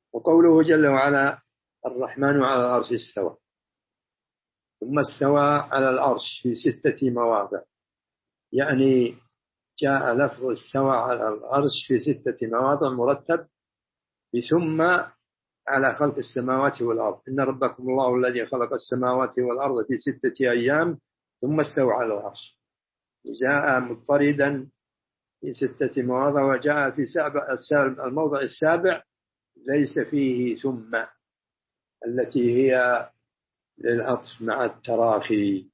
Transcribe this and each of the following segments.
وقوله جل وعلا الرحمن على العرش استوى، ثم استوى على العرش في 6 مواضع، يعني جاء لفظ استوى على العرش في 6 مواضع مرتب ثم على خلق السماوات والأرض. إن ربكم الله الذي خلق السماوات والأرض في 6 أيام ثم استوى على العرش. جاء مضطردا في 6 مواضع، وجاء في الموضع السابع ليس فيه ثم، التي هي للعطف مع التراخي.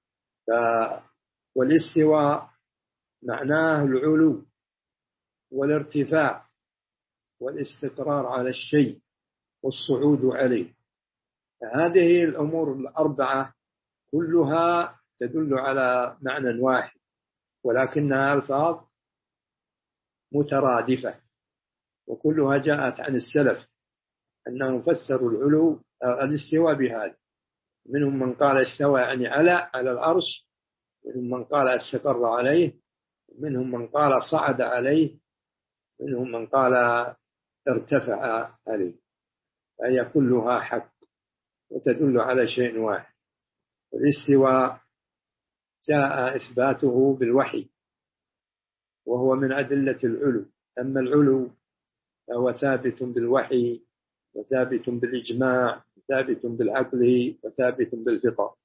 والاستواء معناه العلو والارتفاع والاستقرار على الشيء والصعود عليه. هذه الأمور الأربعة كلها تدل على معنى واحد، ولكنها ألفاظ مترادفة، وكلها جاءت عن السلف أنهم فسروا العلو الاستواء بهذا. منهم من قال استوى يعني على العرش، منهم من قال استقر عليه، منهم من قال صعد عليه، منهم من قال ارتفع عليه. فهي كلها حق وتدل على شيء واحد. والاستواء جاء إثباته بالوحي، وهو من أدلة العلو. أما العلو فهو ثابت بالوحي، وثابت بالإجماع، وثابت بالعقل، وثابت بالفطر.